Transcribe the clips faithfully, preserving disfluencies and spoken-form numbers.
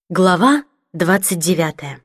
Глава двадцать девятая.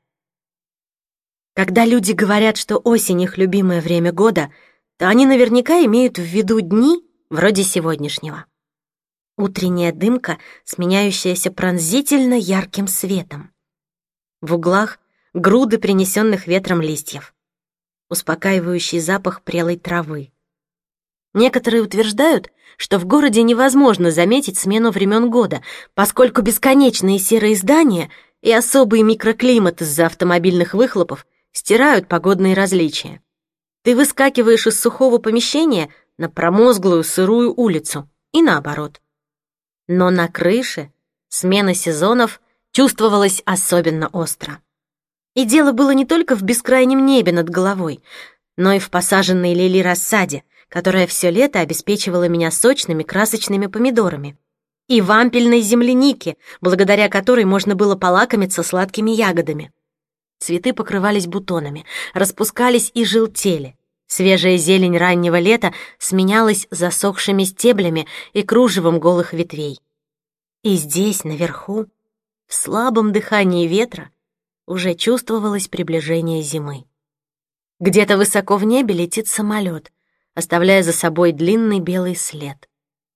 Когда люди говорят, что осень — их любимое время года, то они наверняка имеют в виду дни вроде сегодняшнего. Утренняя дымка, сменяющаяся пронзительно ярким светом. В углах груды принесенных ветром листьев. Успокаивающий запах прелой травы. Некоторые утверждают, что в городе невозможно заметить смену времен года, поскольку бесконечные серые здания и особый микроклимат из-за автомобильных выхлопов стирают погодные различия. Ты выскакиваешь из сухого помещения на промозглую сырую улицу и наоборот. Но на крыше смена сезонов чувствовалась особенно остро. И дело было не только в бескрайнем небе над головой, но и в посаженной лили рассаде, которая все лето обеспечивала меня сочными красочными помидорами, и в ампельной землянике, благодаря которой можно было полакомиться сладкими ягодами. Цветы покрывались бутонами, распускались и желтели. Свежая зелень раннего лета сменялась засохшими стеблями и кружевом голых ветвей. И здесь, наверху, в слабом дыхании ветра, уже чувствовалось приближение зимы. Где-то высоко в небе летит самолет, оставляя за собой длинный белый след.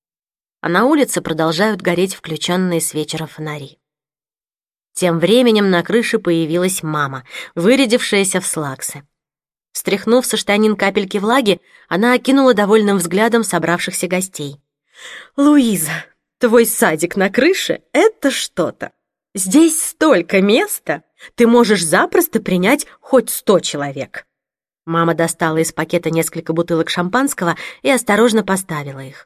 А на улице продолжают гореть включенные с вечера фонари. Тем временем на крыше появилась мама, вырядившаяся в слаксы. Стряхнув со штанин капельки влаги, она окинула довольным взглядом собравшихся гостей. «Луиза, твой садик на крыше — это что-то. Здесь столько места, ты можешь запросто принять хоть сто человек». Мама достала из пакета несколько бутылок шампанского и осторожно поставила их.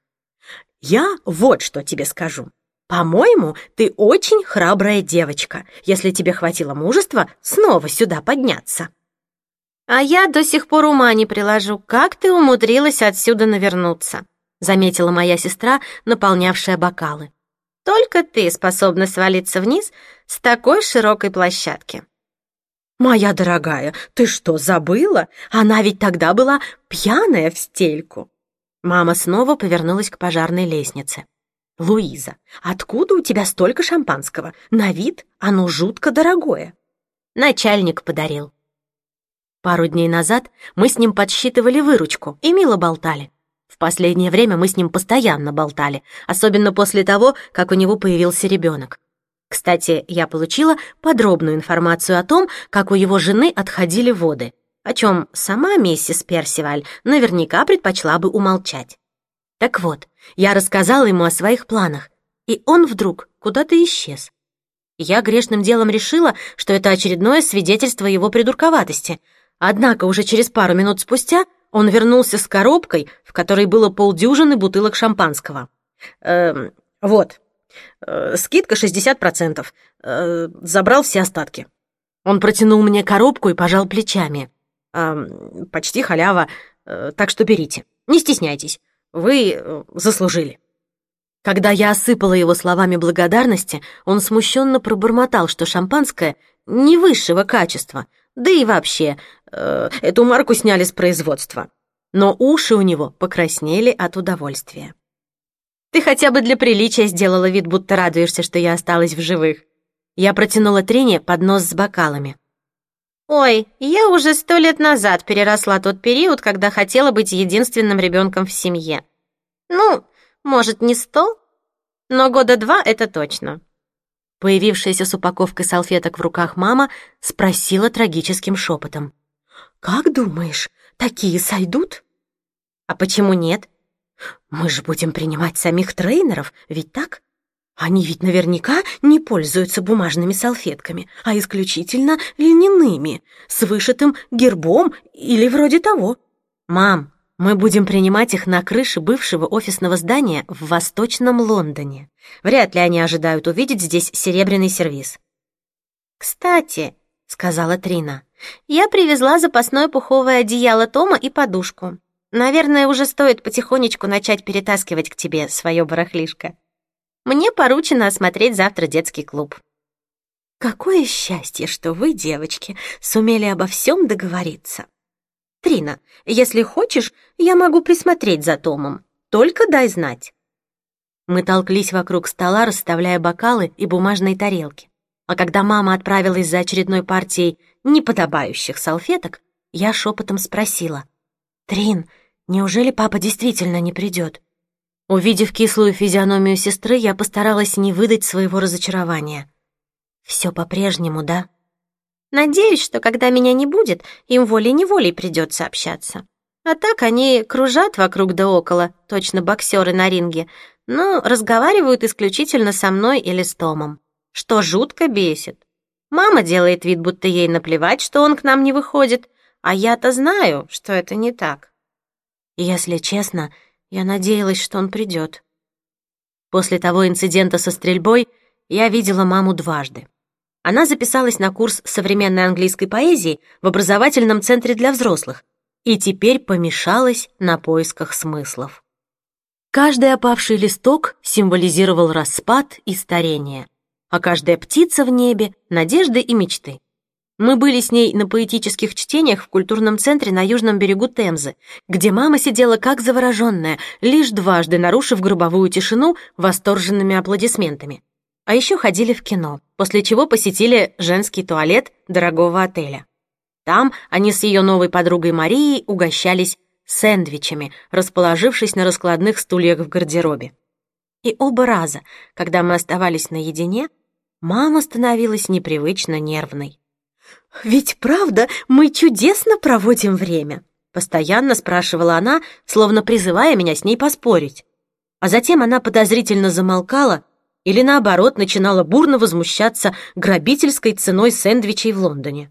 «Я вот что тебе скажу. По-моему, ты очень храбрая девочка, если тебе хватило мужества снова сюда подняться». «А я до сих пор ума не приложу, как ты умудрилась отсюда навернуться», заметила моя сестра, наполнявшая бокалы. «Только ты способна свалиться вниз с такой широкой площадки». «Моя дорогая, ты что, забыла? Она ведь тогда была пьяная в стельку». Мама снова повернулась к пожарной лестнице. «Луиза, откуда у тебя столько шампанского? На вид оно жутко дорогое». «Начальник подарил». Пару дней назад мы с ним подсчитывали выручку и мило болтали. В последнее время мы с ним постоянно болтали, особенно после того, как у него появился ребенок. Кстати, я получила подробную информацию о том, как у его жены отходили воды, о чем сама миссис Персиваль наверняка предпочла бы умолчать. Так вот, я рассказала ему о своих планах, и он вдруг куда-то исчез. Я грешным делом решила, что это очередное свидетельство его придурковатости, однако уже через пару минут спустя он вернулся с коробкой, в которой было полдюжины бутылок шампанского. Эм, вот. Скидка шестьдесят процентов. Забрал все остатки. Он протянул мне коробку и пожал плечами. Почти халява, так что берите. Не стесняйтесь, вы заслужили. Когда я осыпала его словами благодарности, он смущенно пробормотал, что шампанское не высшего качества, да и вообще, эту марку сняли с производства. Но уши у него покраснели от удовольствия. «Ты хотя бы для приличия сделала вид, будто радуешься, что я осталась в живых». Я протянула Трине поднос с бокалами. «Ой, я уже сто лет назад переросла тот период, когда хотела быть единственным ребенком в семье. Ну, может, не сто, но года два — это точно». Появившаяся с упаковкой салфеток в руках мама спросила трагическим шепотом. «Как думаешь, такие сойдут?» «А почему нет? Мы же будем принимать самих трейнеров, ведь так? Они ведь наверняка не пользуются бумажными салфетками, а исключительно льняными, с вышитым гербом или вроде того. Мам, мы будем принимать их на крыше бывшего офисного здания в Восточном Лондоне. Вряд ли они ожидают увидеть здесь серебряный сервиз». «Кстати», — сказала Трина, — «я привезла запасное пуховое одеяло Тома и подушку. Наверное, уже стоит потихонечку начать перетаскивать к тебе свое барахлишко. Мне поручено осмотреть завтра детский клуб». «Какое счастье, что вы, девочки, сумели обо всем договориться. Трина, если хочешь, я могу присмотреть за Томом. Только дай знать». Мы толклись вокруг стола, расставляя бокалы и бумажные тарелки. А когда мама отправилась за очередной партией неподобающих салфеток, я шепотом спросила: «Трин, неужели папа действительно не придет?» Увидев кислую физиономию сестры, я постаралась не выдать своего разочарования. «Все по-прежнему, да?» «Надеюсь, что когда меня не будет, им волей-неволей придется общаться. А так они кружат вокруг да около, точно боксеры на ринге, но разговаривают исключительно со мной или с Томом, что жутко бесит. Мама делает вид, будто ей наплевать, что он к нам не выходит, а я-то знаю, что это не так». Если честно, я надеялась, что он придет. После того инцидента со стрельбой я видела маму дважды. Она записалась на курс современной английской поэзии в образовательном центре для взрослых и теперь помешалась на поисках смыслов. Каждый опавший листок символизировал распад и старение, а каждая птица в небе — надежды и мечты. Мы были с ней на поэтических чтениях в культурном центре на южном берегу Темзы, где мама сидела как завороженная, лишь дважды нарушив гробовую тишину восторженными аплодисментами. А еще ходили в кино, после чего посетили женский туалет дорогого отеля. Там они с ее новой подругой Марией угощались сэндвичами, расположившись на раскладных стульях в гардеробе. И оба раза, когда мы оставались наедине, мама становилась непривычно нервной. «Ведь правда, мы чудесно проводим время?» — постоянно спрашивала она, словно призывая меня с ней поспорить. А затем она подозрительно замолкала или, наоборот, начинала бурно возмущаться грабительской ценой сэндвичей в Лондоне.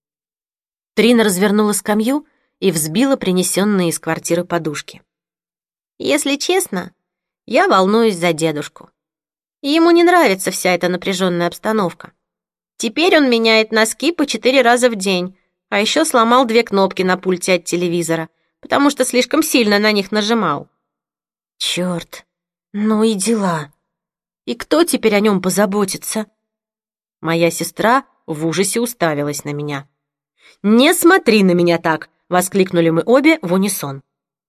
Трина развернула скамью и взбила принесенные из квартиры подушки. «Если честно, я волнуюсь за дедушку. Ему не нравится вся эта напряженная обстановка. Теперь он меняет носки по четыре раза в день, а еще сломал две кнопки на пульте от телевизора, потому что слишком сильно на них нажимал». «Черт, ну и дела. И кто теперь о нем позаботится?» Моя сестра в ужасе уставилась на меня. «Не смотри на меня так!» — воскликнули мы обе в унисон.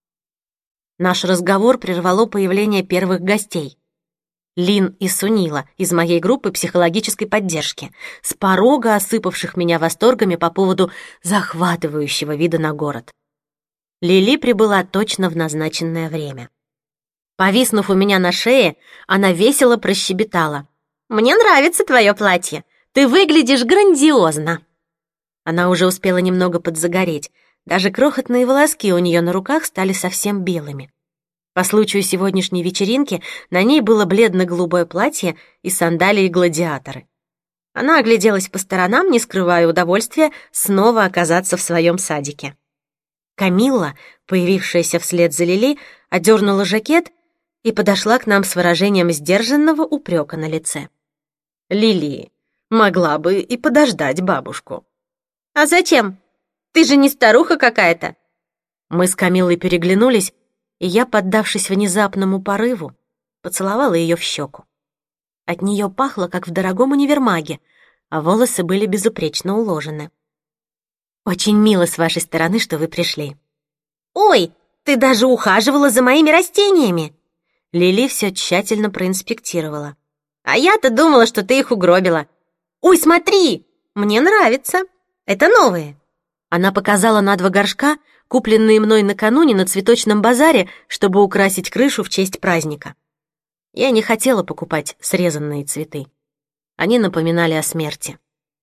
Наш разговор прервало появление первых гостей. Лин и Сунила из моей группы психологической поддержки, с порога осыпавших меня восторгами по поводу захватывающего вида на город. Лили прибыла точно в назначенное время. Повиснув у меня на шее, она весело прощебетала: «Мне нравится твое платье, ты выглядишь грандиозно». Она уже успела немного подзагореть, даже крохотные волоски у нее на руках стали совсем белыми. По случаю сегодняшней вечеринки на ней было бледно-голубое платье и сандалии-гладиаторы. Она огляделась по сторонам, не скрывая удовольствия снова оказаться в своем садике. Камилла, появившаяся вслед за Лили, одернула жакет и подошла к нам с выражением сдержанного упрека на лице. «Лили, могла бы и подождать бабушку». «А зачем? Ты же не старуха какая-то». Мы с Камиллой переглянулись, и я, поддавшись внезапному порыву, поцеловала ее в щеку. От нее пахло, как в дорогом универмаге, а волосы были безупречно уложены. «Очень мило с вашей стороны, что вы пришли». «Ой, ты даже ухаживала за моими растениями!» Лили все тщательно проинспектировала. «А я-то думала, что ты их угробила. Ой, смотри, мне нравится. Это новые». Она показала на два горшка, купленные мной накануне на цветочном базаре, чтобы украсить крышу в честь праздника. Я не хотела покупать срезанные цветы. Они напоминали о смерти.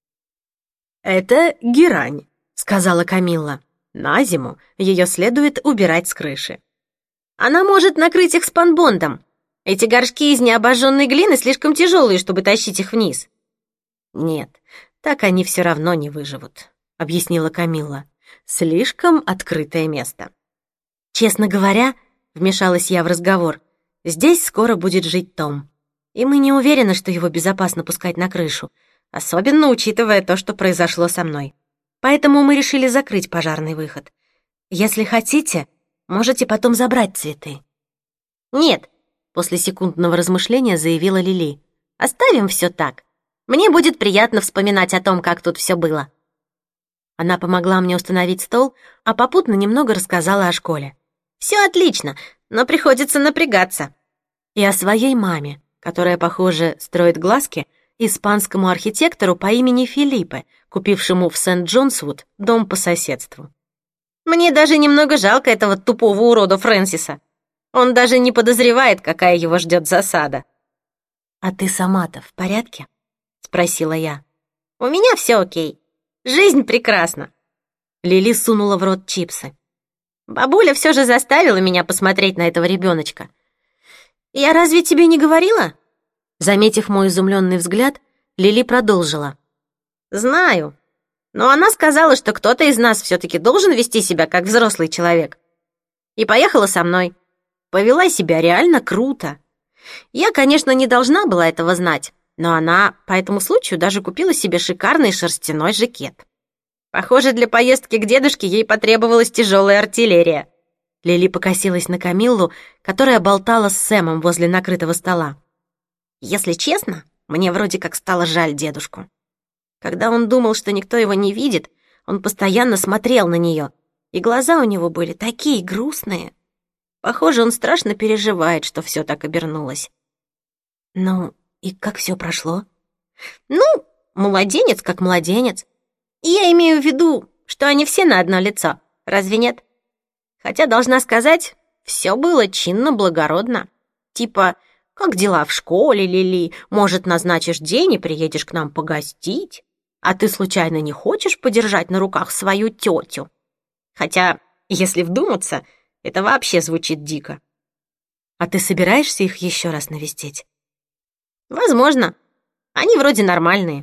«Это герань», — сказала Камилла. «На зиму ее следует убирать с крыши». «Она может накрыть их спанбондом. Эти горшки из необожженной глины слишком тяжелые, чтобы тащить их вниз». «Нет, так они все равно не выживут», — объяснила Камилла. «Слишком открытое место». «Честно говоря, — вмешалась я в разговор, — здесь скоро будет жить Том, и мы не уверены, что его безопасно пускать на крышу, особенно учитывая то, что произошло со мной. Поэтому мы решили закрыть пожарный выход. Если хотите, можете потом забрать цветы». «Нет», — после секундного размышления заявила Лили. «Оставим все так. Мне будет приятно вспоминать о том, как тут все было». Она помогла мне установить стол, а попутно немного рассказала о школе. «Все отлично, но приходится напрягаться». И о своей маме, которая, похоже, строит глазки испанскому архитектору по имени Филиппе, купившему в Сент-Джонсвуд дом по соседству. Мне даже немного жалко этого тупого урода Фрэнсиса. Он даже не подозревает, какая его ждет засада. «А ты сама-то в порядке?» — спросила я. «У меня все окей. Жизнь прекрасна». Лили сунула в рот чипсы. Бабуля все же заставила меня посмотреть на этого ребеночка. «Я разве тебе не говорила?» Заметив мой изумленный взгляд, Лили продолжила. «Знаю. Но она сказала, что кто-то из нас все-таки должен вести себя как взрослый человек. И поехала со мной. Повела себя реально круто. Я, конечно, не должна была этого знать, но она по этому случаю даже купила себе шикарный шерстяной жакет. Похоже, для поездки к дедушке ей потребовалась тяжелая артиллерия». Лили покосилась на Камиллу, которая болтала с Сэмом возле накрытого стола. «Если честно, мне вроде как стало жаль дедушку. Когда он думал, что никто его не видит, он постоянно смотрел на нее, и глаза у него были такие грустные. Похоже, он страшно переживает, что все так обернулось». «Ну, и как все прошло?» «Ну, младенец как младенец. Я имею в виду, что они все на одно лицо, разве нет? Хотя, должна сказать, все было чинно-благородно. Типа, как дела в школе, Лили? Может, назначишь день и приедешь к нам погостить? А ты случайно не хочешь подержать на руках свою тетю? Хотя, если вдуматься, это вообще звучит дико». «А ты собираешься их еще раз навестить?» «Возможно. Они вроде нормальные».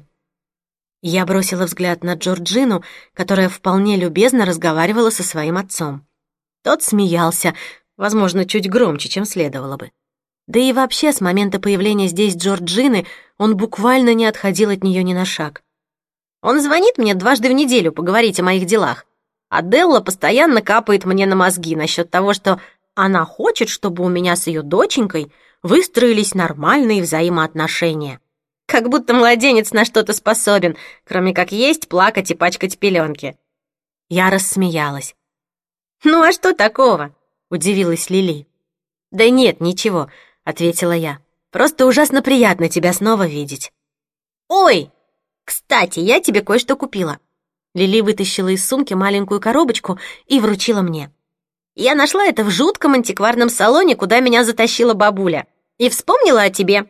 Я бросила взгляд на Джорджину, которая вполне любезно разговаривала со своим отцом. Тот смеялся, возможно, чуть громче, чем следовало бы. Да и вообще, с момента появления здесь Джорджины он буквально не отходил от нее ни на шаг. «Он звонит мне дважды в неделю поговорить о моих делах, а Делла постоянно капает мне на мозги насчет того, что она хочет, чтобы у меня с ее доченькой выстроились нормальные взаимоотношения. Как будто младенец на что-то способен, кроме как есть, плакать и пачкать пеленки». Я рассмеялась. «Ну а что такого?» — удивилась Лили. «Да нет, ничего», — ответила я. «Просто ужасно приятно тебя снова видеть». «Ой, кстати, я тебе кое-что купила». Лили вытащила из сумки маленькую коробочку и вручила мне. «Я нашла это в жутком антикварном салоне, куда меня затащила бабуля, и вспомнила о тебе».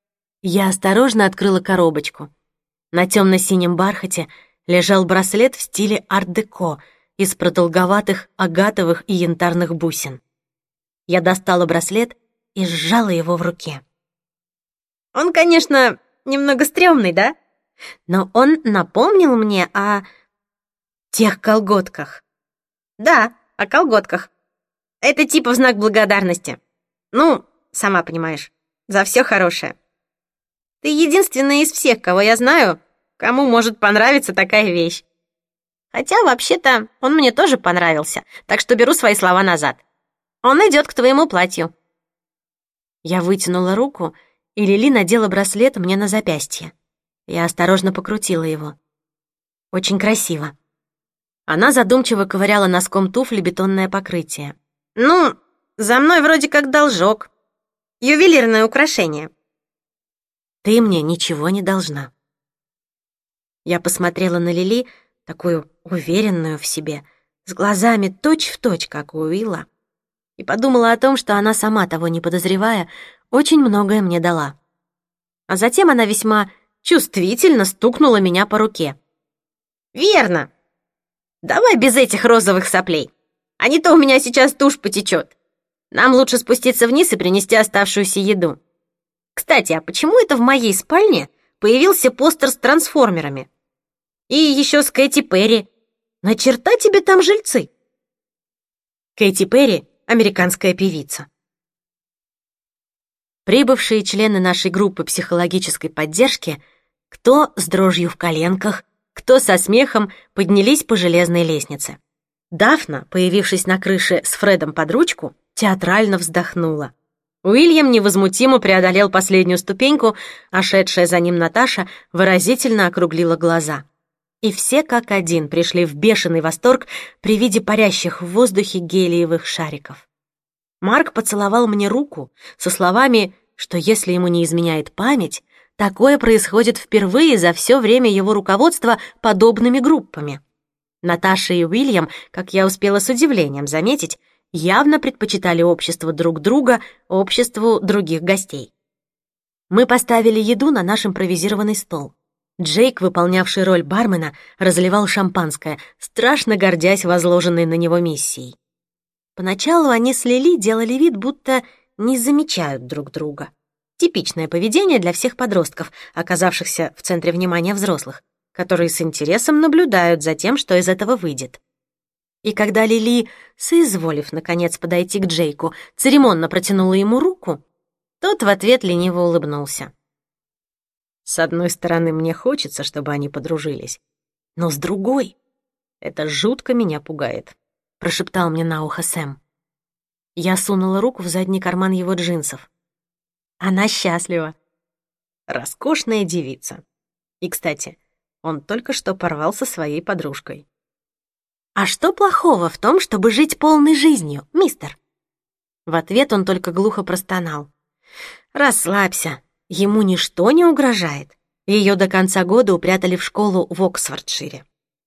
Я осторожно открыла коробочку. На темно-синем бархате лежал браслет в стиле арт-деко из продолговатых агатовых и янтарных бусин. Я достала браслет и сжала его в руке. «Он, конечно, немного стрёмный, да? Но он напомнил мне о тех колготках». «Да, о колготках. Это типа в знак благодарности. Ну, сама понимаешь, за все хорошее. Ты единственная из всех, кого я знаю, кому может понравиться такая вещь. Хотя, вообще-то, он мне тоже понравился, так что беру свои слова назад. Он идет к твоему платью». Я вытянула руку, и Лили надела браслет мне на запястье. Я осторожно покрутила его. Очень красиво. Она задумчиво ковыряла носком туфли бетонное покрытие. «Ну, за мной вроде как должок. Ювелирное украшение». «Ты мне ничего не должна». Я посмотрела на Лили, такую уверенную в себе, с глазами точь-в-точь, как у Уилла, и подумала о том, что она, сама того не подозревая, очень многое мне дала. А затем она весьма чувствительно стукнула меня по руке. «Верно. Давай без этих розовых соплей, а не то у меня сейчас тушь потечет. Нам лучше спуститься вниз и принести оставшуюся еду. Кстати, а почему это в моей спальне появился постер с трансформерами? И еще с Кэти Перри. На черта тебе там жильцы?» Кэти Перри — американская певица. Прибывшие члены нашей группы психологической поддержки, кто с дрожью в коленках, кто со смехом, поднялись по железной лестнице. Дафна, появившись на крыше с Фредом под ручку, театрально вздохнула. Уильям невозмутимо преодолел последнюю ступеньку, а шедшая за ним Наташа выразительно округлила глаза. И все как один пришли в бешеный восторг при виде парящих в воздухе гелиевых шариков. Марк поцеловал мне руку со словами, что если ему не изменяет память, Такое происходит впервые за все время его руководства подобными группами. Наташа и Уильям, как я успела с удивлением заметить, явно предпочитали общество друг друга обществу других гостей. Мы поставили еду на наш импровизированный стол. Джейк, выполнявший роль бармена, разливал шампанское, страшно гордясь возложенной на него миссией. Поначалу они с Лили делали вид, будто не замечают друг друга. Типичное поведение для всех подростков, оказавшихся в центре внимания взрослых, которые с интересом наблюдают за тем, что из этого выйдет. И когда Лили, соизволив, наконец, подойти к Джейку, церемонно протянула ему руку, тот в ответ лениво улыбнулся. С одной стороны, мне хочется, чтобы они подружились, но с другой — это жутко меня пугает, — прошептал мне на ухо Сэм. Я сунула руку в задний карман его джинсов. Она счастлива. Роскошная девица. И, кстати, он только что порвал со своей подружкой. «А что плохого в том, чтобы жить полной жизнью, мистер?» В ответ он только глухо простонал. «Расслабься. Ему ничто не угрожает. Ее до конца года упрятали в школу в Оксфордшире».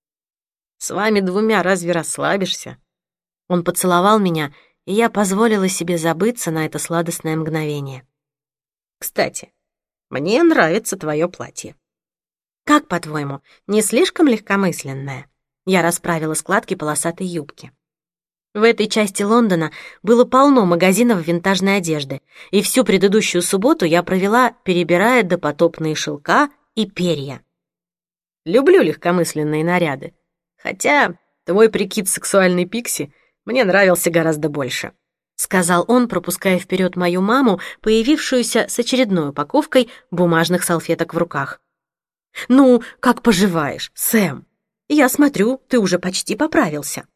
«С вами двумя разве расслабишься?» Он поцеловал меня, и я позволила себе забыться на это сладостное мгновение. «Кстати, мне нравится твое платье». «Как, по-твоему, не слишком легкомысленное?» Я расправила складки полосатой юбки. В этой части Лондона было полно магазинов винтажной одежды, и всю предыдущую субботу я провела, перебирая допотопные шелка и перья. Люблю легкомысленные наряды, хотя твой прикид сексуальной пикси мне нравился гораздо больше, сказал он, пропуская вперед мою маму, появившуюся с очередной упаковкой бумажных салфеток в руках. «Ну, как поживаешь, Сэм? Я смотрю, ты уже почти поправился».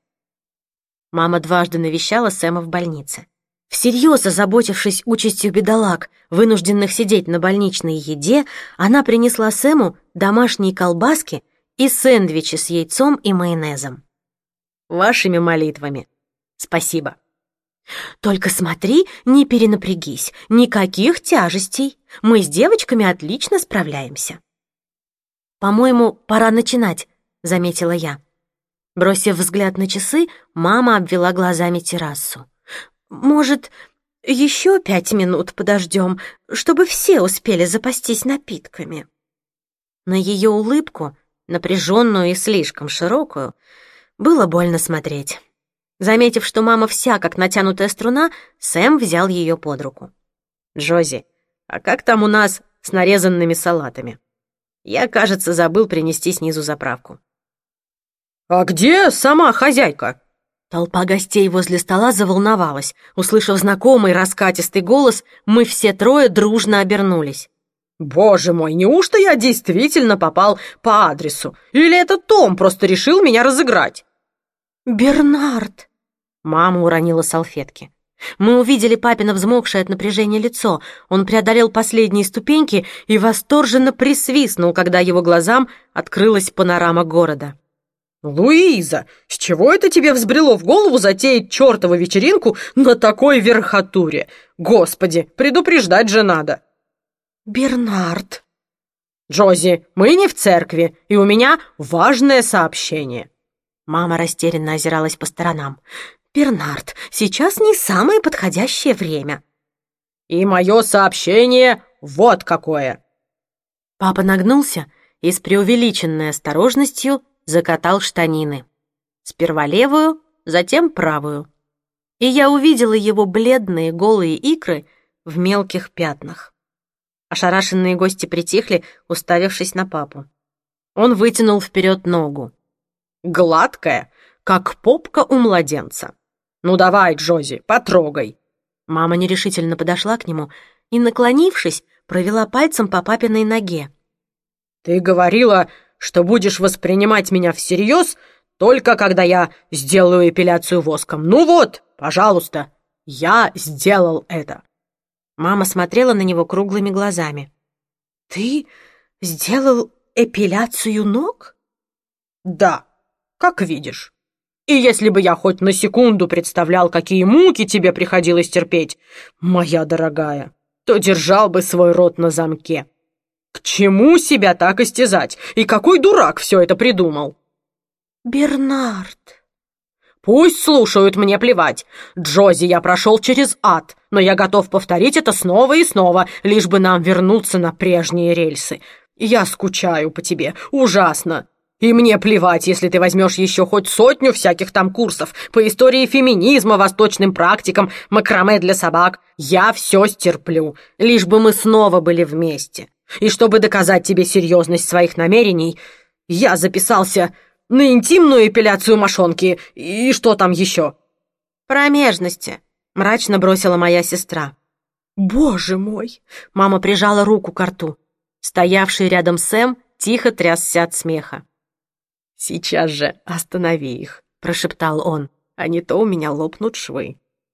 Мама дважды навещала Сэма в больнице. Всерьез озаботившись участью бедолаг, вынужденных сидеть на больничной еде, она принесла Сэму домашние колбаски и сэндвичи с яйцом и майонезом. «Вашими молитвами. Спасибо». «Только смотри, не перенапрягись, никаких тяжестей. Мы с девочками отлично справляемся». «По-моему, пора начинать», — заметила я. Бросив взгляд на часы, мама обвела глазами террасу. «Может, еще пять минут подождем, чтобы все успели запастись напитками?» На ее улыбку, напряженную и слишком широкую, было больно смотреть. Заметив, что мама вся как натянутая струна, Сэм взял ее под руку. «Джози, а как там у нас с нарезанными салатами? Я, кажется, забыл принести снизу заправку». «А где сама хозяйка?» Толпа гостей возле стола заволновалась. Услышав знакомый раскатистый голос, мы все трое дружно обернулись. «Боже мой, неужто я действительно попал по адресу? Или этот Том просто решил меня разыграть?» «Бернард!» Мама уронила салфетки. Мы увидели папино взмокшее от напряжения лицо. Он преодолел последние ступеньки и восторженно присвистнул, когда его глазам открылась панорама города. «Луиза, с чего это тебе взбрело в голову затеять чертову вечеринку на такой верхотуре? Господи, предупреждать же надо!» «Бернард!» «Джози, мы не в церкви, и у меня важное сообщение!» Мама растерянно озиралась по сторонам. «Бернард, сейчас не самое подходящее время!» «И мое сообщение вот какое!» Папа нагнулся и с преувеличенной осторожностью закатал штанины. Сперва левую, затем правую. И я увидела его бледные голые икры в мелких пятнах. Ошарашенные гости притихли, уставившись на папу. Он вытянул вперед ногу. «Гладкая, как попка у младенца. Ну давай, Джози, потрогай». Мама нерешительно подошла к нему и, наклонившись, провела пальцем по папиной ноге. «Ты говорила, что будешь воспринимать меня всерьез только когда я сделаю эпиляцию воском. Ну вот, пожалуйста, я сделал это». Мама смотрела на него круглыми глазами. «Ты сделал эпиляцию ног?» «Да, как видишь. И если бы я хоть на секунду представлял, какие муки тебе приходилось терпеть, моя дорогая, то держал бы свой рот на замке. К чему себя так истязать? И какой дурак все это придумал? Бернард. Пусть слушают, мне плевать. Джози, я прошел через ад, но я готов повторить это снова и снова, лишь бы нам вернуться на прежние рельсы. Я скучаю по тебе, ужасно. И мне плевать, если ты возьмешь еще хоть сотню всяких там курсов по истории феминизма, восточным практикам, макраме для собак. Я все стерплю, лишь бы мы снова были вместе. И чтобы доказать тебе серьезность своих намерений, я записался на интимную эпиляцию мошонки. И что там еще? Промежности, мрачно бросила моя сестра. Боже мой! Мама прижала руку к рту. Стоявший рядом Сэм тихо трясся от смеха. «Сейчас же останови их», — прошептал он, «а не то у меня лопнут швы».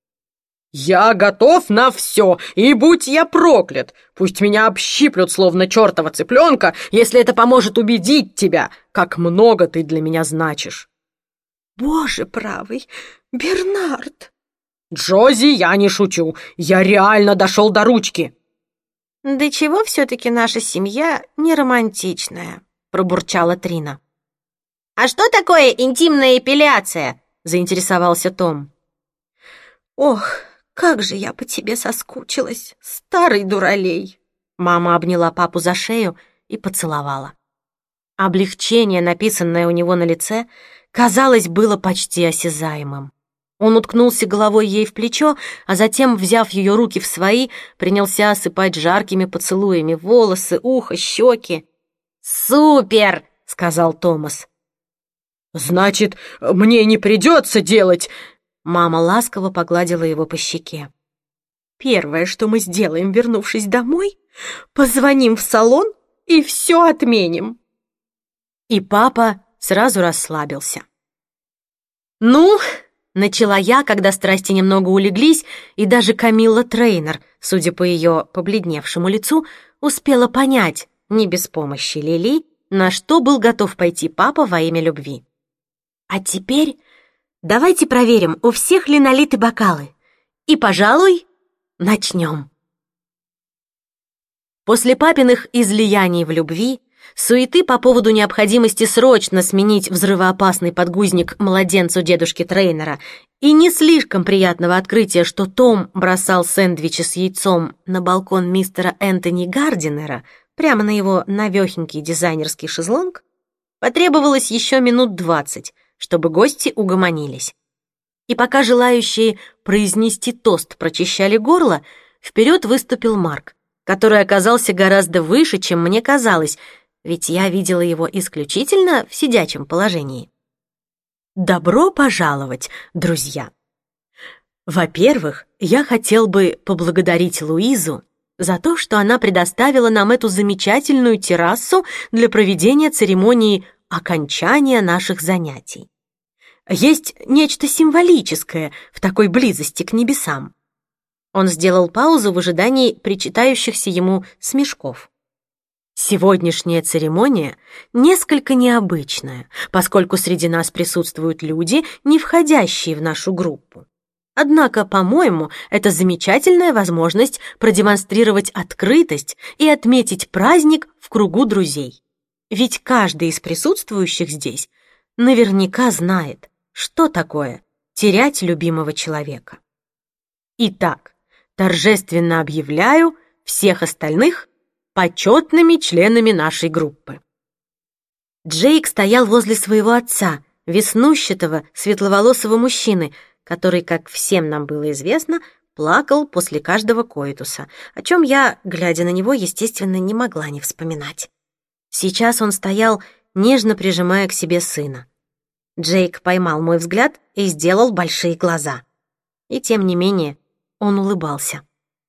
«Я готов на все, и будь я проклят! Пусть меня общиплют, словно чертова цыпленка, если это поможет убедить тебя, как много ты для меня значишь». «Боже правый, Бернард!» «Джози, я не шучу, я реально дошел до ручки». «Да чего все-таки наша семья не романтичная?» — пробурчала Трина. «А что такое интимная эпиляция?» — заинтересовался Том. «Ох, как же я по тебе соскучилась, старый дуралей!» Мама обняла папу за шею и поцеловала. Облегчение, написанное у него на лице, казалось, было почти осязаемым. Он уткнулся головой ей в плечо, а затем, взяв ее руки в свои, принялся осыпать жаркими поцелуями волосы, ухо, щеки. «Супер!» — сказал Томас. «Значит, мне не придется делать...» Мама ласково погладила его по щеке. «Первое, что мы сделаем, вернувшись домой, позвоним в салон и все отменим». И папа сразу расслабился. «Ну...» — начала я, когда страсти немного улеглись, и даже Камилла Трейнер, судя по ее побледневшему лицу, успела понять, не без помощи Лили, на что был готов пойти папа во имя любви. А теперь давайте проверим, у всех ли налиты бокалы. И, пожалуй, начнем. После папиных излияний в любви, суеты по поводу необходимости срочно сменить взрывоопасный подгузник младенцу дедушки Трейнера и не слишком приятного открытия, что Том бросал сэндвичи с яйцом на балкон мистера Энтони Гардинера, прямо на его навехенький дизайнерский шезлонг, потребовалось еще минут двадцать, чтобы гости угомонились. И пока желающие произнести тост прочищали горло, вперед выступил Марк, который оказался гораздо выше, чем мне казалось, ведь я видела его исключительно в сидячем положении. Добро пожаловать, друзья! Во-первых, я хотел бы поблагодарить Луизу за то, что она предоставила нам эту замечательную террасу для проведения церемонии окончания наших занятий. Есть нечто символическое в такой близости к небесам. Он сделал паузу в ожидании причитающихся ему смешков. Сегодняшняя церемония несколько необычная, поскольку среди нас присутствуют люди, не входящие в нашу группу. Однако, по-моему, это замечательная возможность продемонстрировать открытость и отметить праздник в кругу друзей. Ведь каждый из присутствующих здесь наверняка знает, что такое терять любимого человека. Итак, торжественно объявляю всех остальных почетными членами нашей группы. Джейк стоял возле своего отца, веснущатого, светловолосого мужчины, который, как всем нам было известно, плакал после каждого коитуса, о чем я, глядя на него, естественно, не могла не вспоминать. Сейчас он стоял, нежно прижимая к себе сына. Джейк поймал мой взгляд и сделал большие глаза. И тем не менее он улыбался.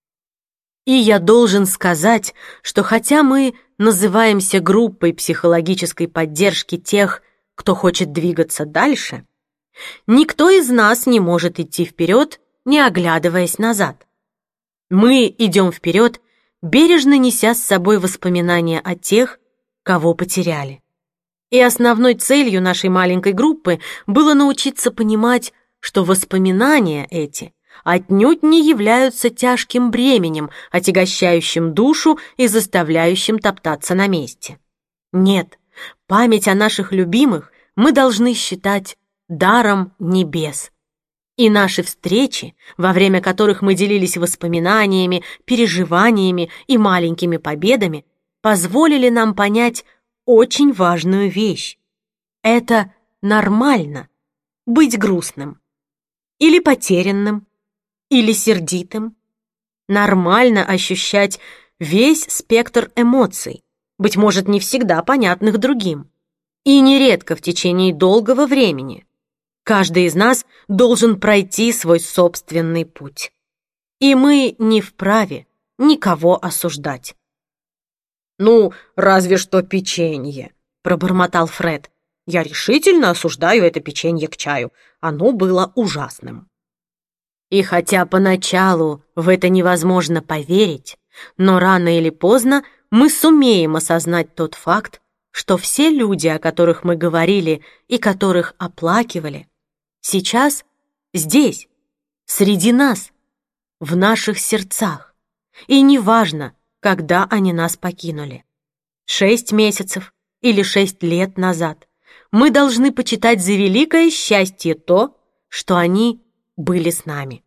И я должен сказать, что хотя мы называемся группой психологической поддержки тех, кто хочет двигаться дальше, никто из нас не может идти вперед, не оглядываясь назад. Мы идем вперед, бережно неся с собой воспоминания о тех, кого потеряли. И основной целью нашей маленькой группы было научиться понимать, что воспоминания эти отнюдь не являются тяжким бременем, отягощающим душу и заставляющим топтаться на месте. Нет, память о наших любимых мы должны считать даром небес. И наши встречи, во время которых мы делились воспоминаниями, переживаниями и маленькими победами, позволили нам понять очень важную вещь. Это нормально быть грустным, или потерянным, или сердитым. Нормально ощущать весь спектр эмоций, быть может, не всегда понятных другим, и нередко в течение долгого времени. Каждый из нас должен пройти свой собственный путь. И мы не вправе никого осуждать. «Ну, разве что печенье», — пробормотал Фред. «Я решительно осуждаю это печенье к чаю. Оно было ужасным». И хотя поначалу в это невозможно поверить, но рано или поздно мы сумеем осознать тот факт, что все люди, о которых мы говорили и которых оплакивали, сейчас здесь, среди нас, в наших сердцах. И неважно, когда они нас покинули. Шесть месяцев или шесть лет назад. Мы должны почитать за великое счастье то, что они были с нами.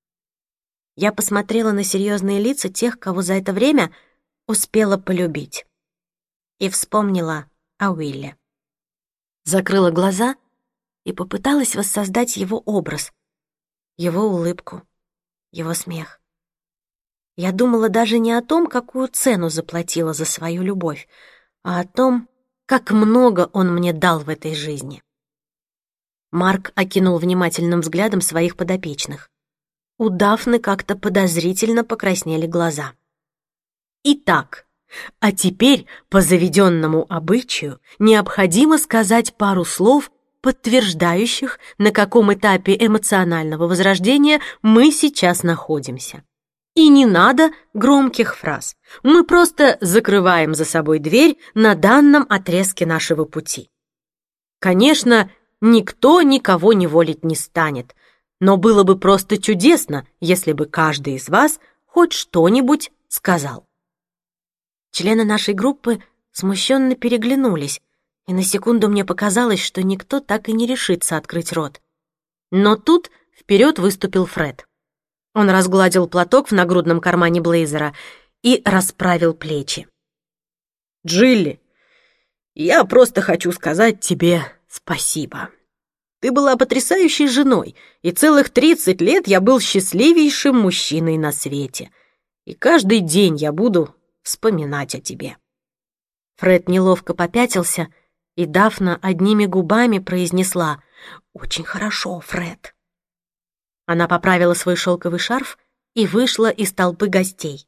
Я посмотрела на серьезные лица тех, кого за это время успела полюбить. И вспомнила о Уилле. Закрыла глаза и попыталась воссоздать его образ, его улыбку, его смех. Я думала даже не о том, какую цену заплатила за свою любовь, а о том, как много он мне дал в этой жизни. Марк окинул внимательным взглядом своих подопечных. У Дафны как-то подозрительно покраснели глаза. Итак, а теперь, по заведенному обычаю, необходимо сказать пару слов, подтверждающих, на каком этапе эмоционального возрождения мы сейчас находимся. И не надо громких фраз. Мы просто закрываем за собой дверь на данном отрезке нашего пути. Конечно, никто никого неволить не станет, но было бы просто чудесно, если бы каждый из вас хоть что-нибудь сказал. Члены нашей группы смущенно переглянулись, и на секунду мне показалось, что никто так и не решится открыть рот. Но тут вперед выступил Фред. Он разгладил платок в нагрудном кармане блейзера и расправил плечи. «Джилли, я просто хочу сказать тебе спасибо. Ты была потрясающей женой, и целых тридцать лет я был счастливейшим мужчиной на свете. И каждый день я буду вспоминать о тебе». Фред неловко попятился, и Дафна одними губами произнесла: «Очень хорошо, Фред». Она поправила свой шелковый шарф и вышла из толпы гостей.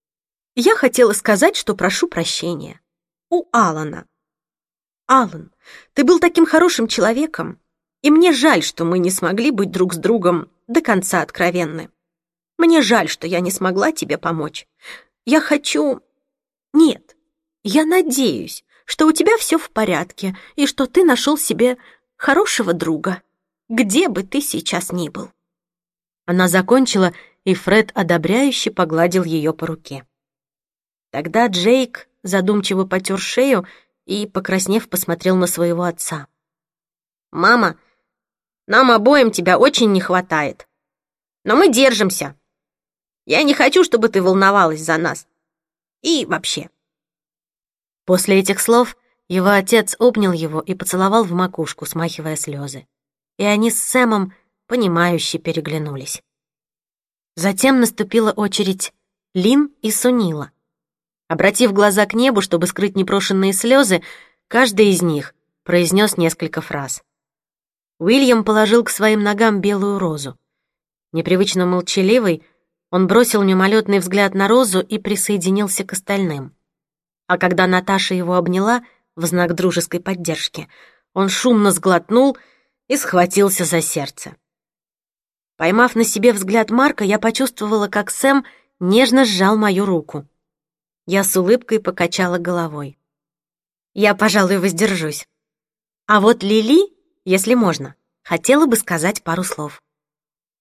«Я хотела сказать, что прошу прощения. У Алана. Алан, ты был таким хорошим человеком, и мне жаль, что мы не смогли быть друг с другом до конца откровенны. Мне жаль, что я не смогла тебе помочь. Я хочу... Нет, я надеюсь, что у тебя все в порядке, и что ты нашел себе хорошего друга, где бы ты сейчас ни был». Она закончила, и Фред одобряюще погладил ее по руке. Тогда Джейк задумчиво потер шею и, покраснев, посмотрел на своего отца. «Мама, нам обоим тебя очень не хватает, но мы держимся. Я не хочу, чтобы ты волновалась за нас. И вообще». После этих слов его отец обнял его и поцеловал в макушку, смахивая слезы. И они с Сэмом понимающе переглянулись. Затем наступила очередь Лин и Сунила. Обратив глаза к небу, чтобы скрыть непрошенные слезы, каждый из них произнес несколько фраз. Уильям положил к своим ногам белую розу. Непривычно молчаливый, он бросил мимолетный взгляд на розу и присоединился к остальным. А когда Наташа его обняла в знак дружеской поддержки, он шумно сглотнул и схватился за сердце. Поймав на себе взгляд Марка, я почувствовала, как Сэм нежно сжал мою руку. Я с улыбкой покачала головой. Я, пожалуй, воздержусь. А вот Лили, если можно, хотела бы сказать пару слов.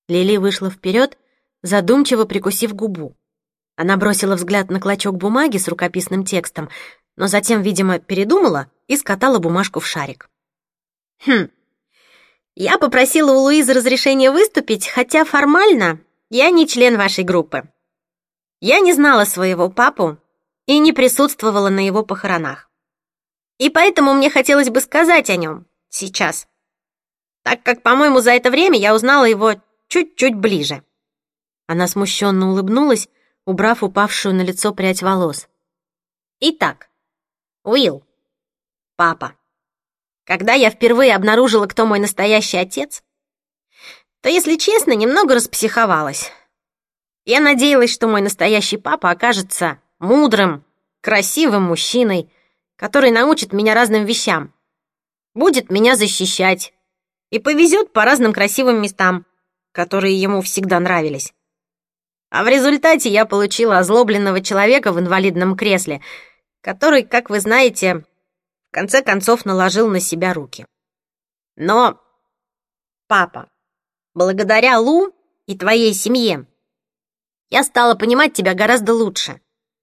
Лили вышла вперед, задумчиво прикусив губу. Она бросила взгляд на клочок бумаги с рукописным текстом, но затем, видимо, передумала и скатала бумажку в шарик. «Хм, я попросила у Луизы разрешения выступить, хотя формально я не член вашей группы. Я не знала своего папу и не присутствовала на его похоронах. И поэтому мне хотелось бы сказать о нем сейчас, так как, по-моему, за это время я узнала его чуть-чуть ближе». Она смущенно улыбнулась, убрав упавшую на лицо прядь волос. «Итак, Уилл, папа, когда я впервые обнаружила, кто мой настоящий отец, то, если честно, немного распсиховалась. Я надеялась, что мой настоящий папа окажется мудрым, красивым мужчиной, который научит меня разным вещам, будет меня защищать и повезет по разным красивым местам, которые ему всегда нравились. А в результате я получила озлобленного человека в инвалидном кресле, который, как вы знаете, в конце концов наложил на себя руки. Но, папа, благодаря Лу и твоей семье я стала понимать тебя гораздо лучше.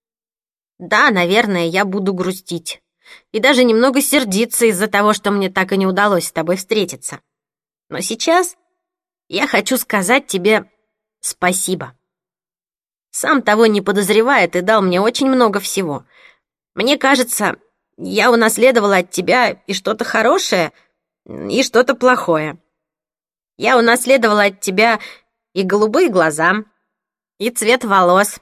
Да, наверное, я буду грустить и даже немного сердиться из-за того, что мне так и не удалось с тобой встретиться. Но сейчас я хочу сказать тебе спасибо. Сам того не подозревая, ты дал мне очень много всего. Мне кажется, я унаследовала от тебя и что-то хорошее, и что-то плохое. Я унаследовала от тебя и голубые глаза, и цвет волос,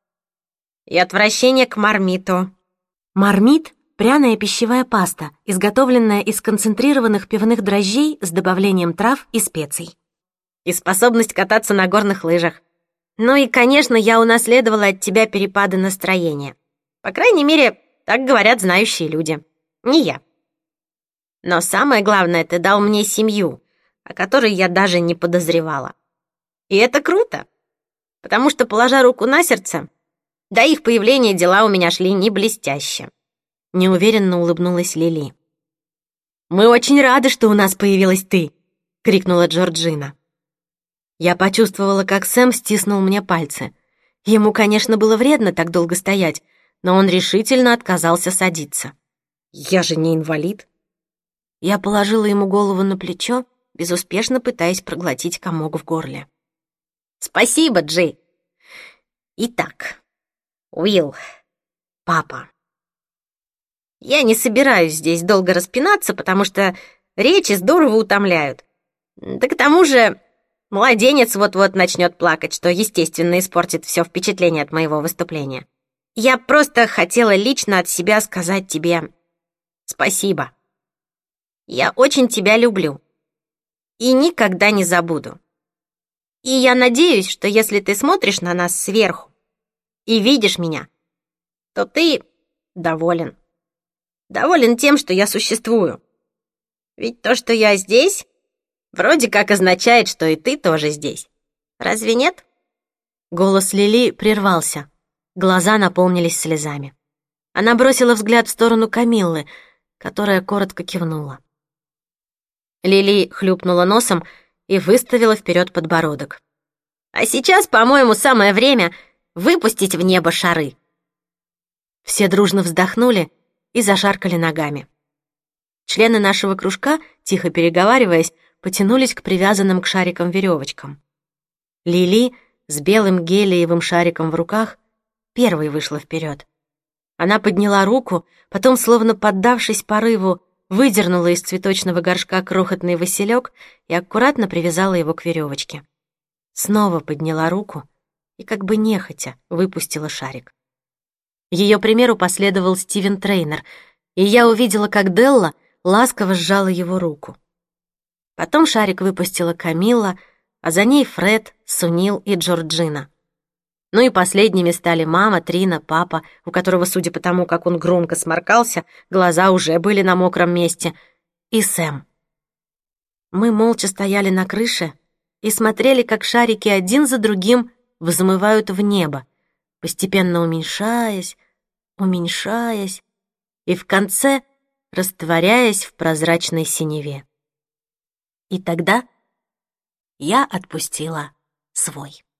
и отвращение к мармиту». Мармит — пряная пищевая паста, изготовленная из концентрированных пивных дрожжей с добавлением трав и специй. «И способность кататься на горных лыжах. Ну и, конечно, я унаследовала от тебя перепады настроения. По крайней мере, так говорят знающие люди. Не я. Но самое главное, ты дал мне семью, о которой я даже не подозревала. И это круто, потому что, положа руку на сердце, до их появления дела у меня шли не блестяще». Неуверенно улыбнулась Лили. «Мы очень рады, что у нас появилась ты!» — крикнула Джорджина. Я почувствовала, как Сэм стиснул мне пальцы. Ему, конечно, было вредно так долго стоять, но он решительно отказался садиться. «Я же не инвалид». Я положила ему голову на плечо, безуспешно пытаясь проглотить комок в горле. «Спасибо, Джи. Итак, Уилл, папа, я не собираюсь здесь долго распинаться, потому что речи здорово утомляют. Да к тому же младенец вот-вот начнет плакать, что, естественно, испортит все впечатление от моего выступления. Я просто хотела лично от себя сказать тебе спасибо. Я очень тебя люблю и никогда не забуду. И я надеюсь, что если ты смотришь на нас сверху и видишь меня, то ты доволен. Доволен тем, что я существую. Ведь то, что я здесь, вроде как означает, что и ты тоже здесь. Разве нет?» Голос Лили прервался. Глаза наполнились слезами. Она бросила взгляд в сторону Камиллы, которая коротко кивнула. Лили хлюпнула носом и выставила вперед подбородок. «А сейчас, по-моему, самое время выпустить в небо шары». Все дружно вздохнули и зашаркали ногами. Члены нашего кружка, тихо переговариваясь, потянулись к привязанным к шарикам веревочкам. Лили с белым гелиевым шариком в руках первой вышла вперед. Она подняла руку, потом, словно поддавшись порыву, выдернула из цветочного горшка крохотный василек и аккуратно привязала его к веревочке. Снова подняла руку и, как бы нехотя, выпустила шарик. Ее примеру последовал Стивен Трейнер, и я увидела, как Делла ласково сжала его руку. Потом шарик выпустила Камилла, а за ней Фред, Сунил и Джорджина. Ну и последними стали мама, Трина, папа, у которого, судя по тому, как он громко сморкался, глаза уже были на мокром месте, и Сэм. Мы молча стояли на крыше и смотрели, как шарики один за другим взмывают в небо, постепенно уменьшаясь, уменьшаясь и в конце растворяясь в прозрачной синеве. И тогда я отпустила свой.